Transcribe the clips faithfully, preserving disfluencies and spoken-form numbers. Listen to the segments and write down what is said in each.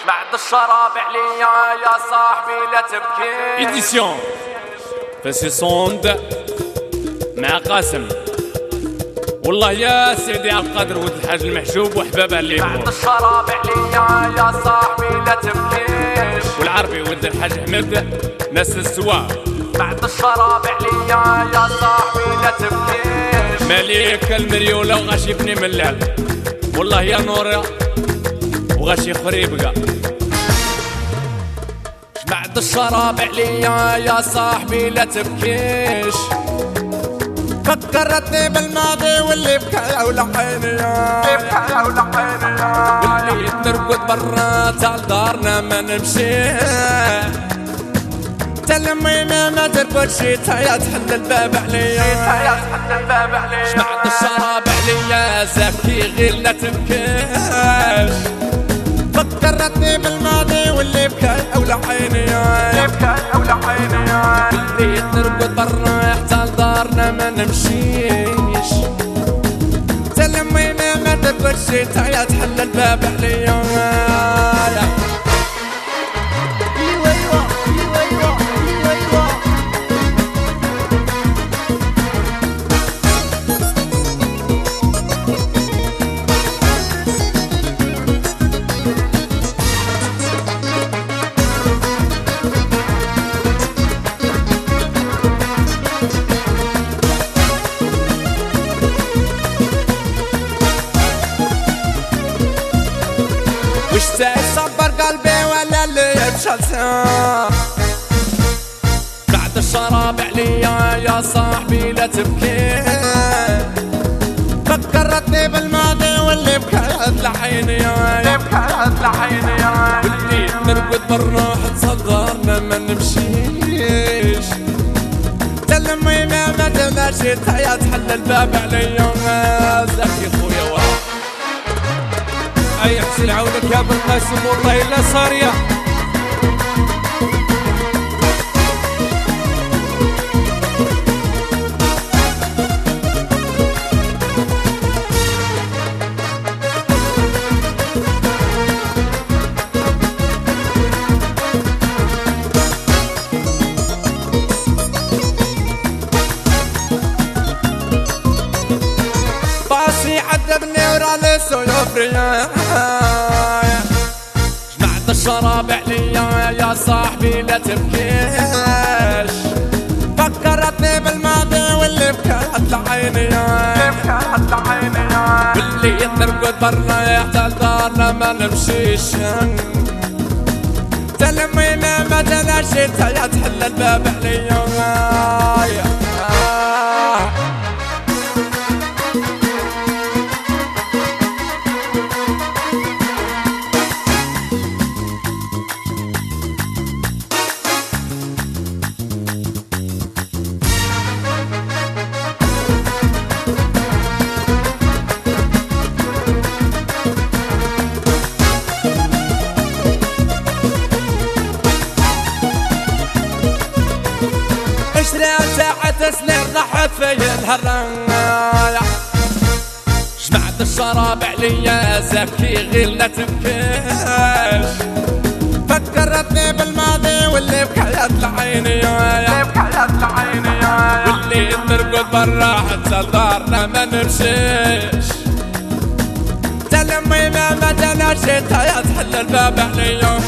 بعد الشراب عليا يا صاحبي لا تبكي. إديسيون فاسي صوند مع قاسم. والله يا سيدي عبد القادر ولد الحاج المحجوب وحبابها اللي بعد الشراب عليا يا صاحبي لا تبكيش. والعربي ولد الحاج احمد ناس السوا. بعد الشراب عليا يا صاحبي لا تبكيش. مليك المريولة وغاشي بني ملال. والله يا نورة وغاشي خريبقة. بعد الشراب عليا يا صاحبي لا تبكيش. فكرتني بالماضي واللي بكى ولحيني بكى ولحيني واللي نرقد برا تعال دارنا ما نمشي. تلمينا ما ترقد شي تايا تحل الباب عليا تايا تحل الباب عليا. بعد الشراب عليا زكي غير لا تبكيش. فكرتني بالماضي واللي بكى ولحيني بكى ولحيني واللي نرقد برا تعال دارنا ما نمشيش. تلمينا ما ترقد شي تايا تحل الباب عليا. وش صبر قلبي ولا اللي يبشل. بعد الشراب عليا يا صاحبي لا تبكي. فكرتني بالماضي واللي بكى لحيني بكى لحيني واللي نرقد برا تصدرنا ما نمشيش. تلمينا ما تمشي تايا تحل الباب عليا. زكي خويا واه اي حسين عونك يا بن قاسم والله الا صاريه. باسي عذبني ورالي سيوفريا. بعد الشراب عليا يا صاحبي لا تبكيش. فكرتني بالماضي واللي بكت لعيني بكت لعيني واللي نرقد برا يحتاج دارنا ما نمشيش. تلمينا ما تناشي تايا تحل الباب عليا. عشرين ساعة سنين ضحت في الهرايا. بعد الشراب عليا زكي غير لا تبكيش. فكرتني بالماضي واللي بكيت لعيني بكيت لعيني واللي نرقد برا حتى دارنا ما نمشيش. تلمينا ما تناشي تايا تحل الباب عليا.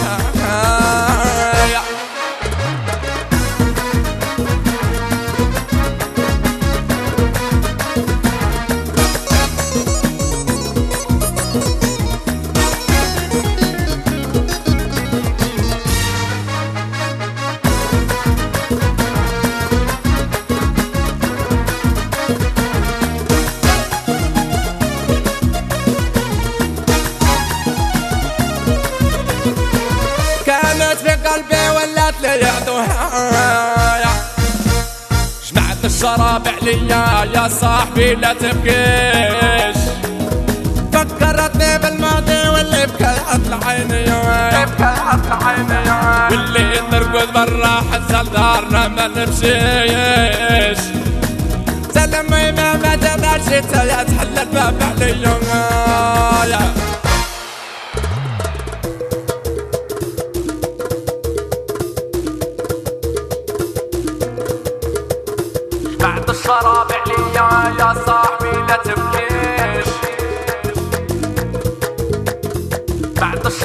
قلبي ولات لي يعدوها. جمعت الشراب عليا يا صاحبي لا تبكيش. فكرتني بالماضي واللي بكيت لعيني بكيت لعيني واللي نرقد برا حتى دارنا ما نمشيش. تلمينا ما تمشي تايا تحل الباب عليا.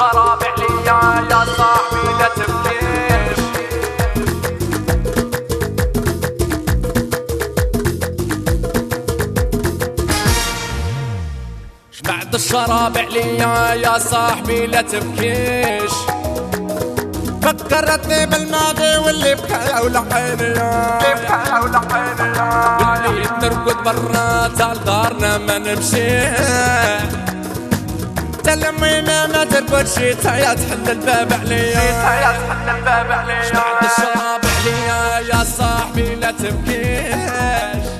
الشراب عليا يا صاحبي لا تبكيش. بعد الشراب عليا يا صاحبي لا تبكيش. فكرتني بالماضي واللي بكى ولعيني اللي بكى ولعيني واللي نرقد برا تاع دارنا ما نمشي تلمينا ما ترقد شي تايا تحل الباب عليا تايا تحل الباب عليا. بعد الشراب عليا يا صاحبي لا تبكيش.